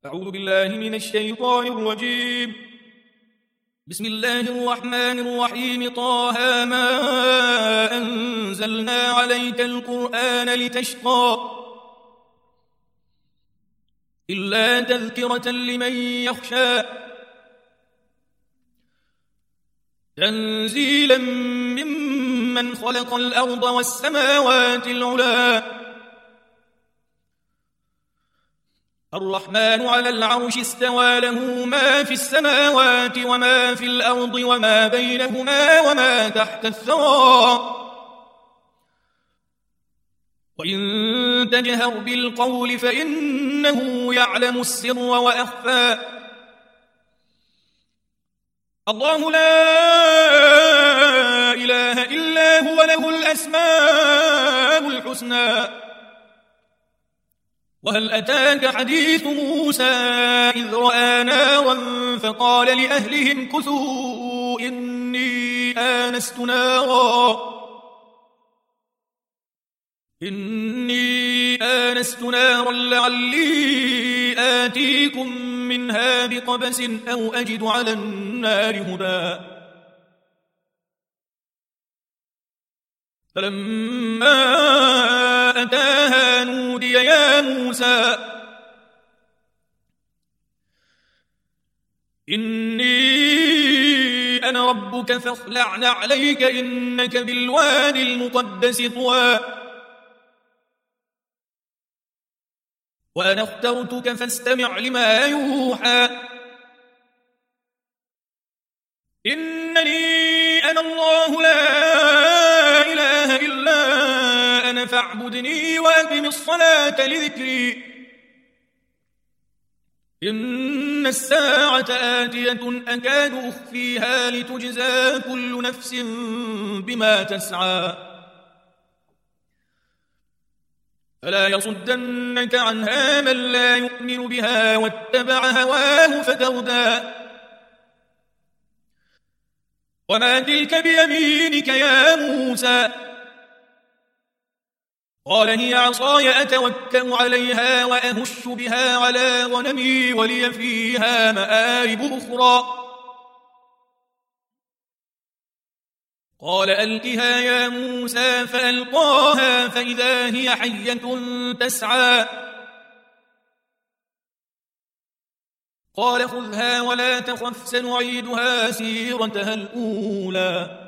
أعوذ بالله من الشيطان الرجيم. بسم الله الرحمن الرحيم. طه ما أنزلنا عليك القرآن لتشقى إلا تذكرة لمن يخشى تنزيلا ممن خلق الأرض والسماوات العلى الرحمن على العرش استوى له ما في السماوات وما في الأرض وما بينهما وما تحت الثرى وإن تجهر بالقول فإنه يعلم السر وأخفى الله لا إله إلا هو له الأسماء الحسنى وهل أتاك حديث موسى إذ رأى نارا فقال لأهلهم كثوا إني آنست نارا لعلي آتيكم منها بقبس أو أجد على النار هدى فلما أتاها نودي يا موسى إني أنا ربك فاخلع نعليك إنك بالوادي المقدس طوى وأنا اخترتك فاستمع لما يوحى إنني أنا الله لا إله إلا أنا فاعبدني وأقم الصلاة لذكري إن الساعة آتية أكاد أخفيها لتجزى كل نفس بما تسعى فلا يصدنك عنها من لا يؤمن بها واتبع هواه فتردى وما تلك بيمينك يا موسى قال هي عصاي أتوكل عليها وأهش بها على غنمي ولي فيها مآرب أخرى قال ألقها يا موسى فألقاها فإذا هي حية تسعى قال خذها ولا تخف سنعيدها سيرتها الأولى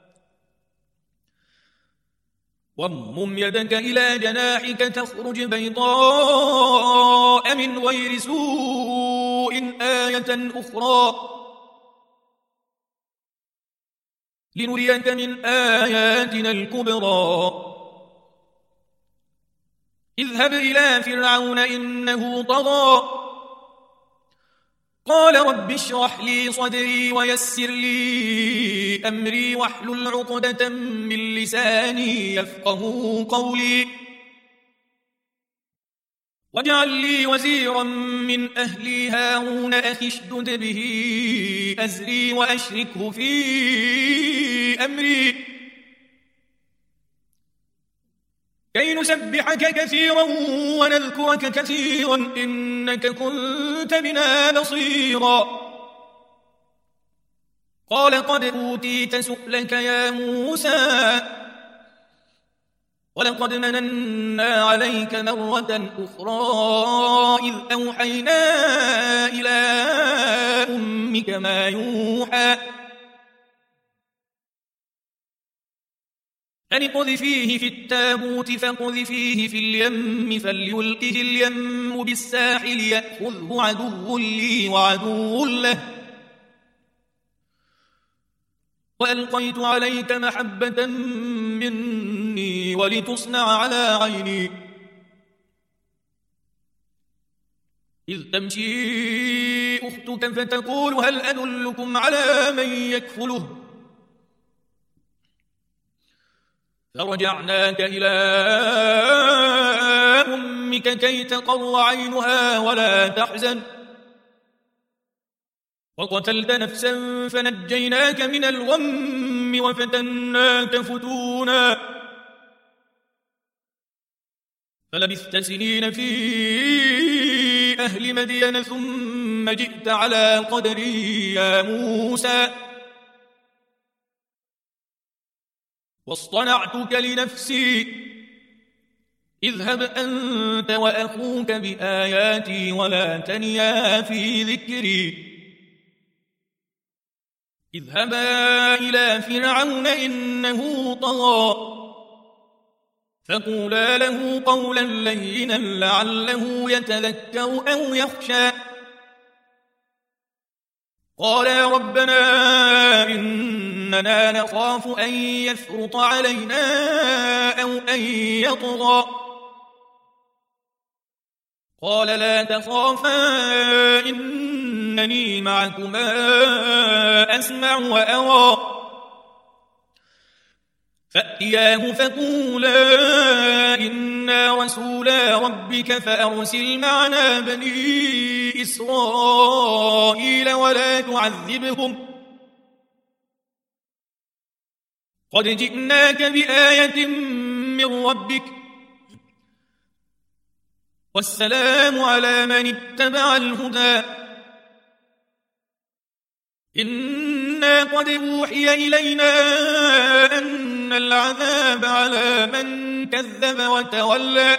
واضمم يدك إلى جناحك تخرج بيضاء من غير سوء آية أخرى لنريك من آياتنا الكبرى اذهب إلى فرعون إنه طغى قال رب اشرح لي صدري ويسر لي أمري واحلل عقدة من لساني يفقهوا قولي واجعل لي وزيرا من أهلي هارون أخي اشدد به أزري وأشركه في أمري كي نسبحك كثيرا ونذكرك كثيرا إنك كنت بنا بصيرا قال قد أوتيت سؤلك يا موسى ولقد مننا عليك مرة أخرى إذ أوحينا إلى أمك ما يوحى أن اقذفيه في التابوت فاقذفيه في اليم فليلقه اليم بالساحل يأخذه عدو لي وعدو له وألقيت عليك محبة مني ولتصنع على عيني إذ تمشي أختك فتقول هل أدلكم على من يكفله فرجعناك إلى أمك كي تقر عينها ولا تحزن وقتلت نفسا فنجيناك من الغم وفتناك فتونا فلبثت سنين في أهل مدين ثم جئت على قدري يا موسى واصطنعتك لنفسي اذهب أنت وأخوك بآياتي ولا تنيا في ذكري اذهبا إلى فرعون إنه طغى فقولا له قولا لينا لعله يتذكر أو يخشى قالا ربنا إننا نخاف أن يفرط علينا أو أن يطغى قال لا تخافا إنني معكما أسمع وأرى فأتياه فقولا إنا رسولا ربك فأرسل معنا بني إسرائيل ولا تعذبهم قد جئناك بآية من ربك والسلام على من اتبع الهدى إنا قد أوحي إلينا أن العذاب على من كذب وتولى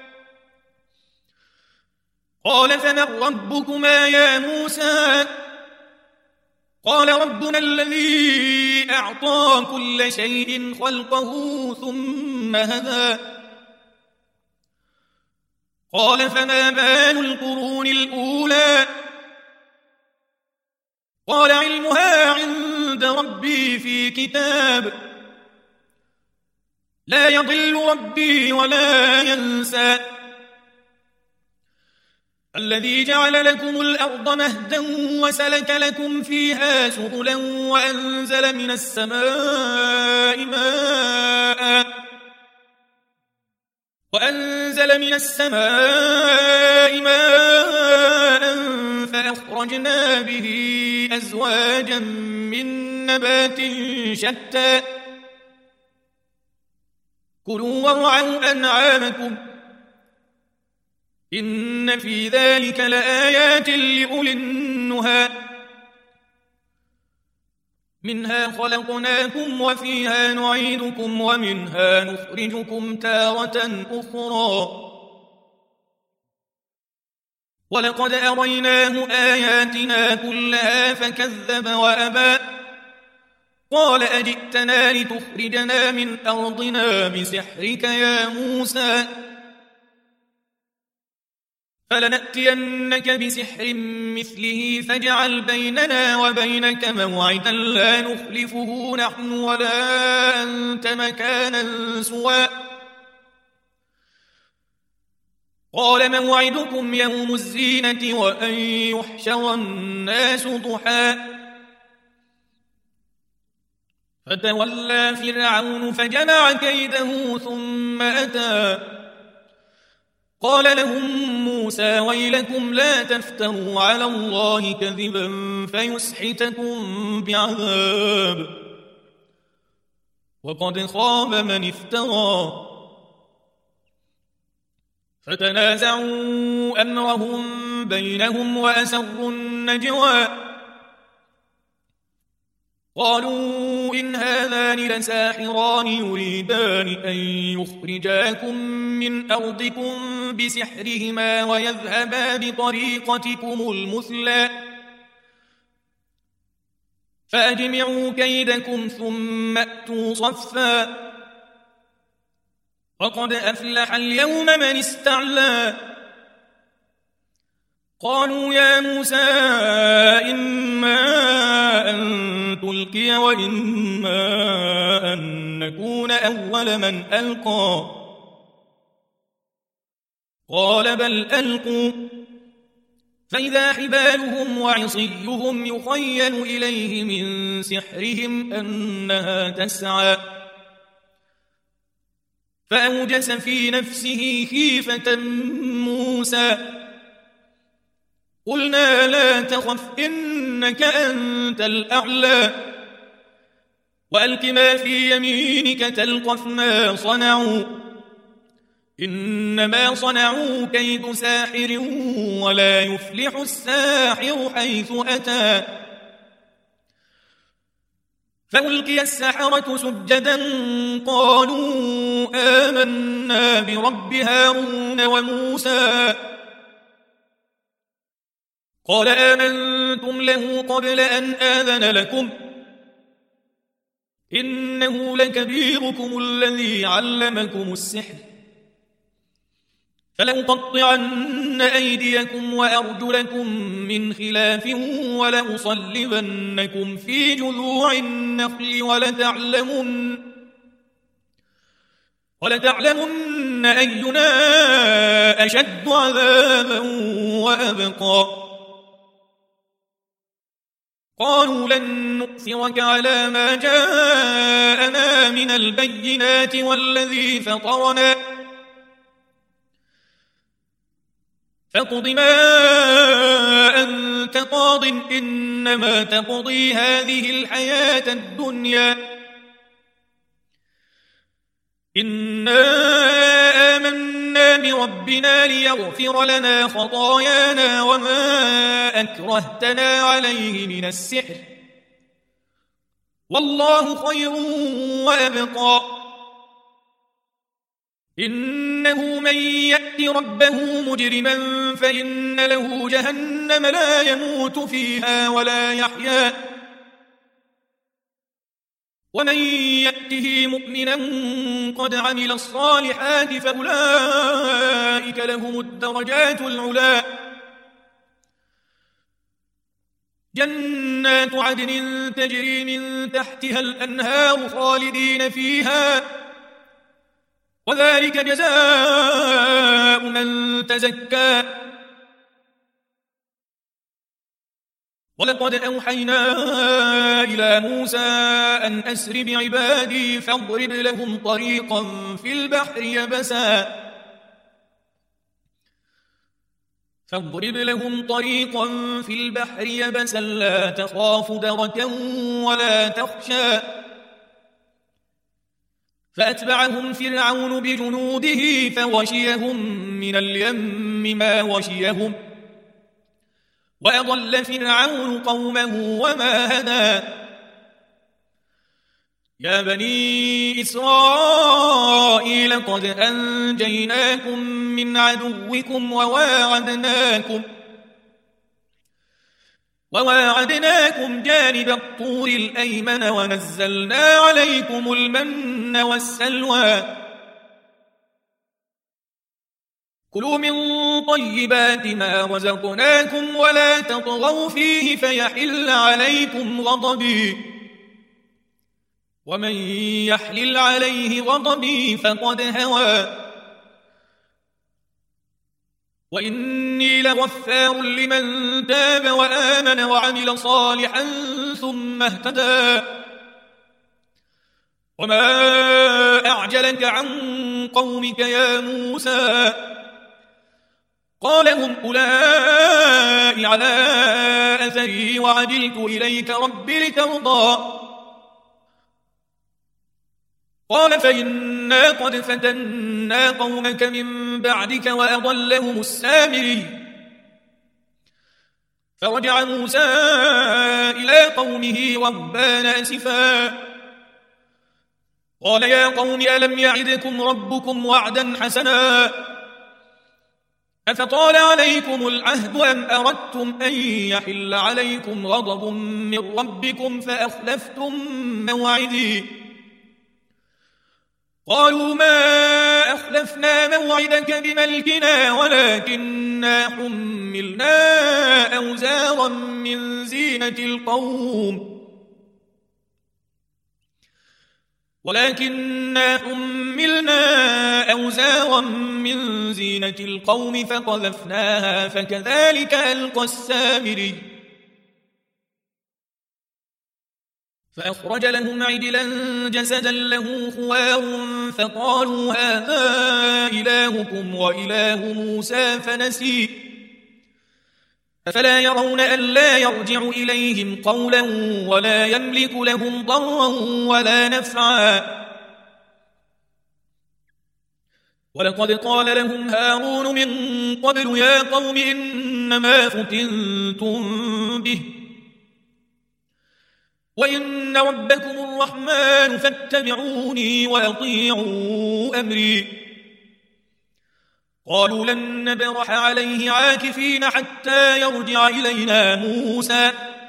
قال فمن ربكما يا موسى قال ربنا الذي أعطى كل شيء خلقه ثم هدى قال فما بال القرون الأولى قال علمها عند ربي في كتاب لا يضل ربي ولا ينسى الذي جعل لكم الأرض مهدا وسلك لكم فيها سبلا وأنزل من السماء ماء فأخرجنا به أزواجا من نبات شتى كلوا وارعوا أنعامكم إن في ذلك لآيات لأولي النهى منها خلقناكم وفيها نعيدكم ومنها نخرجكم تارة أخرى ولقد أريناه آياتنا كلها فكذب وأبى قال أجئتنا لتخرجنا من أرضنا بسحرك يا موسى فلنأتينك بسحر مثله فاجعل بيننا وبينك موعدا لا نخلفه نحن ولا أنت مكانا سوى قال موعدكم يوم الزينة وأن يحشر الناس ضحى فتولى فرعون فجمع كيده ثم أتى قال لهم موسى ويلكم لا تفتروا على الله كذبا فيسحتكم بعذاب وقد خاب من افترى فتنازعوا أمرهم بينهم وأسروا النجوى قالوا إن هذان لساحران يريدان أن يخرجاكم من أرضكم بسحرهما ويذهبا بطريقتكم المثلى فأجمعوا كيدكم ثم أتوا صفا وقد أفلح اليوم من استعلى قالوا يا موسى إما أن تلقي وإما أن نكون أول من ألقى قال بل ألقوا فإذا حبالهم وعصيهم يخيل إليه من سحرهم أنها تسعى فأوجس في نفسه خيفة موسى قلنا لا تخف إنك أنت الأعلى وألق ما في يمينك تلقف ما صنعوا إنما صنعوا كيد ساحر ولا يفلح الساحر حيث أتى. فألقي السحرة سجدا قالوا آمنا برب هارون وموسى. قال آمنتم له قبل أن آذن لكم إنه لكبيركم الذي علمكم السحر فلأقطعن أيديكم وأرجلكم من خلاف ولأصلبنكم في جذوع النخل ولتعلمن أينا أشد عذابا وأبقى. قالوا لن نؤثرك على ما جاءنا من البينات والذي فطرنا فاقض ما أنت قاض إنما تقضي هذه الحياة الدنيا إنا آمنا بربنا ليغفر لنا خطايانا وما أكرهتنا عليه من السحر والله خير وأبقى. إنه من يأت ربه مجرما فإن له جهنم لا يموت فيها ولا يحيا ومن يأته مؤمنا قد عمل الصالحات فأولئك لهم الدرجات العلا. جنات عدن تجري من تحتها الأنهار خالدين فيها وذلك جزاء من تزكى. ولقد أوحينا إلى موسى أن أسر بعبادي فاضرب لهم طريقا في البحر يبسا لا تخاف دركا ولا تخشى. فأتبعهم فرعون بجنوده فغشيهم من اليم ما غشيهم وأضل فرعون قومه وما هدى. يا بني إسرائيل قد أنجيناكم من عدوكم وواعدناكم جانب الطور الأيمن ونزلنا عليكم المن والسلوى. كلوا من طيبات ما رزقناكم ولا تطغوا فيه فيحل عليكم غضبي ومن يحلل عليه غضبي فقد هوى. وإني لغفار لمن تاب وآمن وعمل صالحا ثم اهتدى. وما أعجلك عن قومك يا موسى قال هم أولئك على أثري وعجلت إليك رب لترضى. قال فإنا قد فتنا قومك من بعدك وأضلهم السامري. فرجع موسى إلى قومه غضبان أسفا قال يا قوم ألم يعدكم ربكم وعدا حسنا أفطال عليكم العهد أم أردتم أن يحل عليكم غضب من ربكم فأخلفتم موعدي. قالوا ما أخلفنا موعدك بملكنا ولكننا حملنا أوزارا من زينة القوم فقذفناها فكذلك ألقى السامري. فأخرج لهم عجلا جسدا له خوار فقالوا هذا إلهكم وإله موسى فنسي. أفلا يرون ألا يرجع إليهم قولا ولا يملك لهم ضرا ولا نفعا. ولقد قال لهم هارون من قبل يا قوم إنما فتنتم به وإن ربكم الرحمن فاتبعوني وأطيعوا أمري. قالوا لن نبرح عليه عاكفين حتى يرجع إلينا موسى.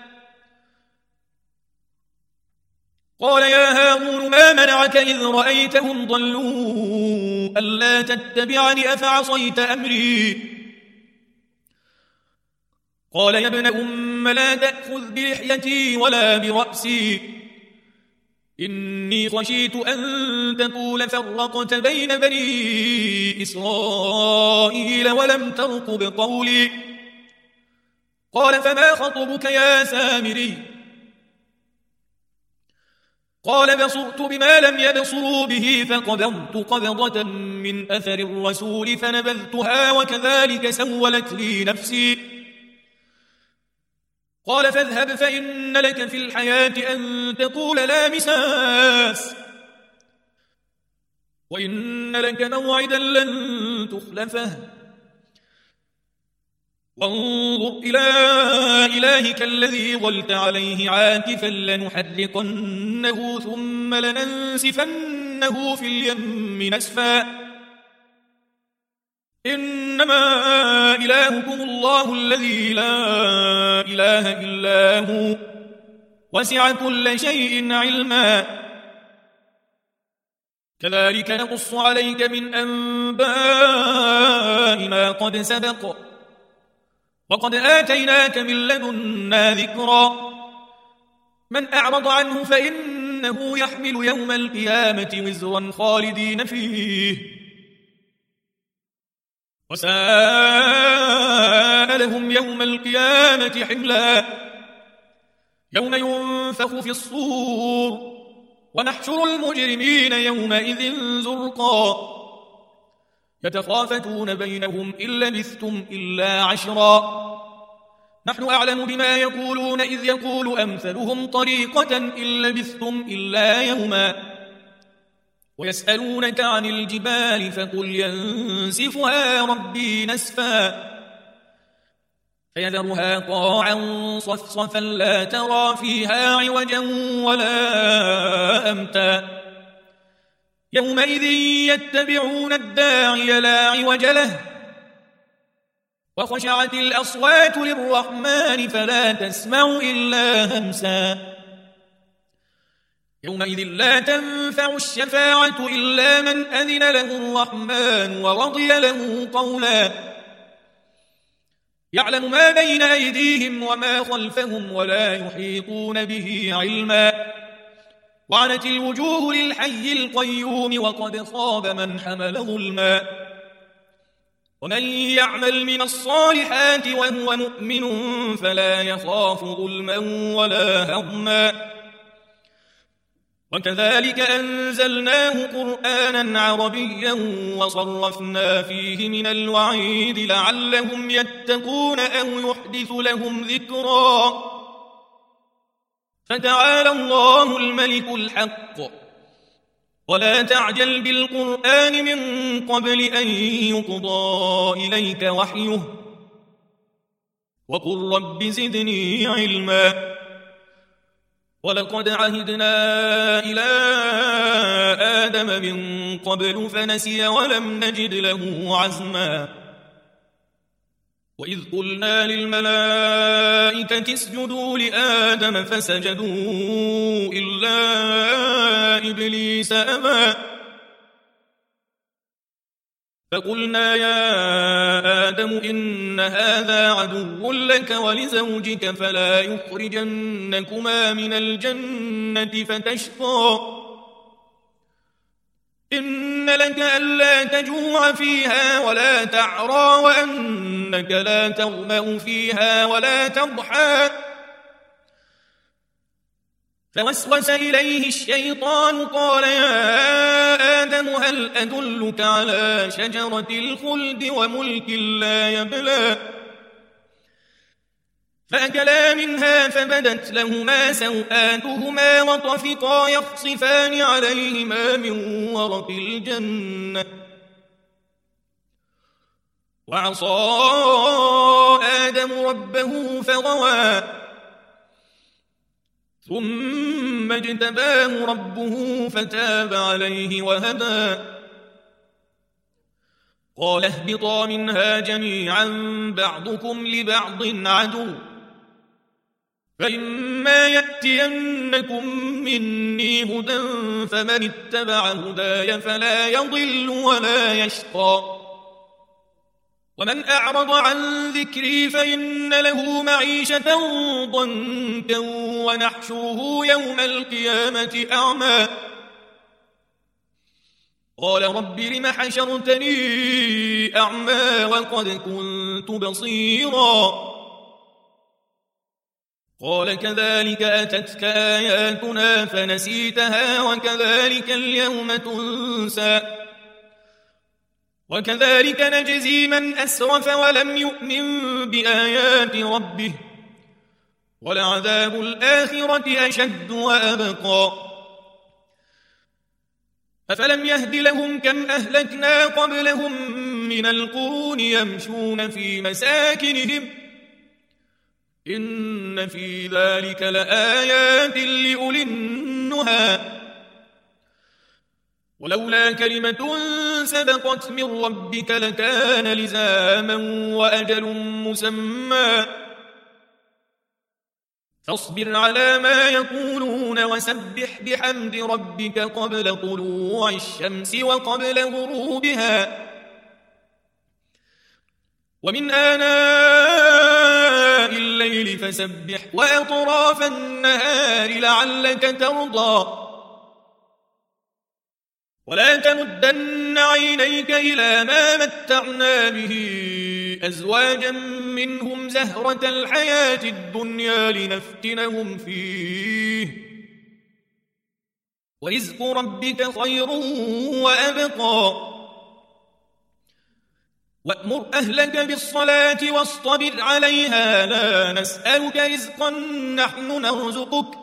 قال يا هارون ما منعك إذ رأيتهم ضلوا ألا تتبعني أفعصيت أمري. قال يا ابن أم لا تأخذ بلحيتي ولا برأسي إني خشيت أن تقول فرقت بين بني إسرائيل ولم ترقب قولي. قال فما خطبك يا سامري؟ قال بصرت بما لم يبصروا به فقبضت قبضة من أثر الرسول فنبذتها وكذلك سولت لي نفسي. قال فاذهب فإن لك في الحياة أن تقول لا مساس وإن لك موعدا لن تخلفه وانظر إلى إلهك الذي ظلت عليه عاكفا لنحرقنه ثم لننسفنه في اليم نسفا إنما إلهكم الله الذي لا إله إلا هو وسع كل شيء علما كذلك نقص عليك من أنباء ما قد سبق وقد آتيناك من لدنا ذكرا من أعرض عنه فإنه يحمل يوم القيامة وزرا خالدين فيه وساء لهم يوم القيامة حملا يوم ينفخ في الصور ونحشر المجرمين يومئذ زرقا يتخافتون بينهم إن لبثتم إلا عشرا نحن أعلم بما يقولون إذ يقول أمثلهم طريقة إن لبثتم إلا يوما ويسألونك عن الجبال فقل ينسفها ربي نسفا فيذرها قاعا صفصفا لا ترى فيها عوجا ولا أمتا يومئذ يتبعون الداعي لا عوج له وخشعت الأصوات للرحمن فلا تسمع إلا همسا يومئذ لا تنفع الشفاعة إلا من أذن له الرحمن ورضي له قولا يعلم ما بين أيديهم وما خلفهم ولا يحيطون به علما وعنت الوجوه للحي القيوم وقد خاب من حمل ظلما ومن يعمل من الصالحات وهو مؤمن فلا يخاف ظلما ولا هضما وكذلك أنزلناه قرآنا عربيا وصرفنا فيه من الوعيد لعلهم يتقون أو يحدث لهم ذكرا فتعالى الله الملك الحق ولا تعجل بالقرآن من قبل أن يقضى إليك وحيه وقل رب زدني علما ولقد عهدنا إلى آدم من قبل فنسي ولم نجد له عزما وإذ قلنا للملائكة اسجدوا لآدم فسجدوا إلا إبليس أبى فقلنا يا آدم إن هذا عدو لك ولزوجك فلا يخرجنكما من الجنة فتشقى إن لك ألا تجوع فيها ولا تعرى وأنك لا تظمأ فيها ولا تضحى فوسوس إليه الشيطان قال يا آدم هل أدلك على شجرة الخلد وملك لا يبلى فأكلا منها فبدت لهما سوآتهما وطفقا يخصفان عليهما من ورق الجنة وعصى آدم ربه فغوى ثم اجتباه ربه فتاب عليه وهدى قال اهبطا منها جميعا بعضكم لبعض عدو فإما يأتينكم مني هدى فمن اتبع هداي فلا يضل ولا يشقى ومن أعرض عن ذكري فإن له معيشة ضنكا ونحشره يوم القيامة أعمى قال رب لم حشرتني أعمى وقد كنت بصيرا قال كذلك أتتك آياتنا فنسيتها وكذلك اليوم تنسى وكذلك نجزي من أسرف ولم يؤمن بآيات ربه ولعذاب الآخرة أشد وأبقى أفلم يهد لهم كم أهلكنا قبلهم من القرون يمشون في مساكنهم إن في ذلك لآيات لأولي النهى ولولا كلمة سبقت من ربك لكان لزاما وأجل مسمى فاصبر على ما يقولون وسبح بحمد ربك قبل طلوع الشمس وقبل غروبها ومن آناء الليل فسبح وأطراف النهار لعلك ترضى ولا تمدن عينيك إلى ما متعنا به أزواجا منهم زهرة الحياة الدنيا لنفتنهم فيه ورزق ربك خير وأبقى وأمر أهلك بالصلاة واصطبر عليها لا نسألك رزقا نحن نرزقك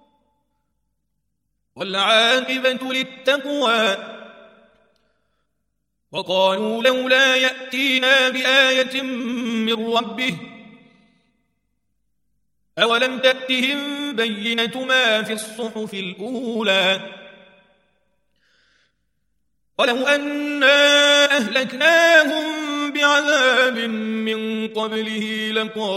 والعاقبة للتقوى وقالوا لولا يأتينا بآية من ربه أولم تأتهم بينة ما في الصحف الأولى ولو أنا أهلكناهم بعذاب من قبله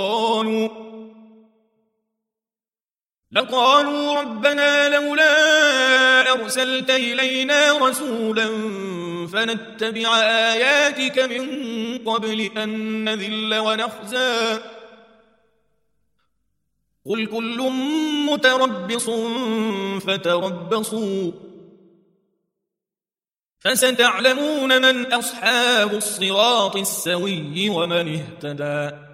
لقالوا ربنا لولا أرسلت إلينا رسولا فنتبع آياتك من قبل أن نذل ونخزى قل كل متربص فتربصوا فستعلمون من أصحاب الصراط السوي ومن اهتدى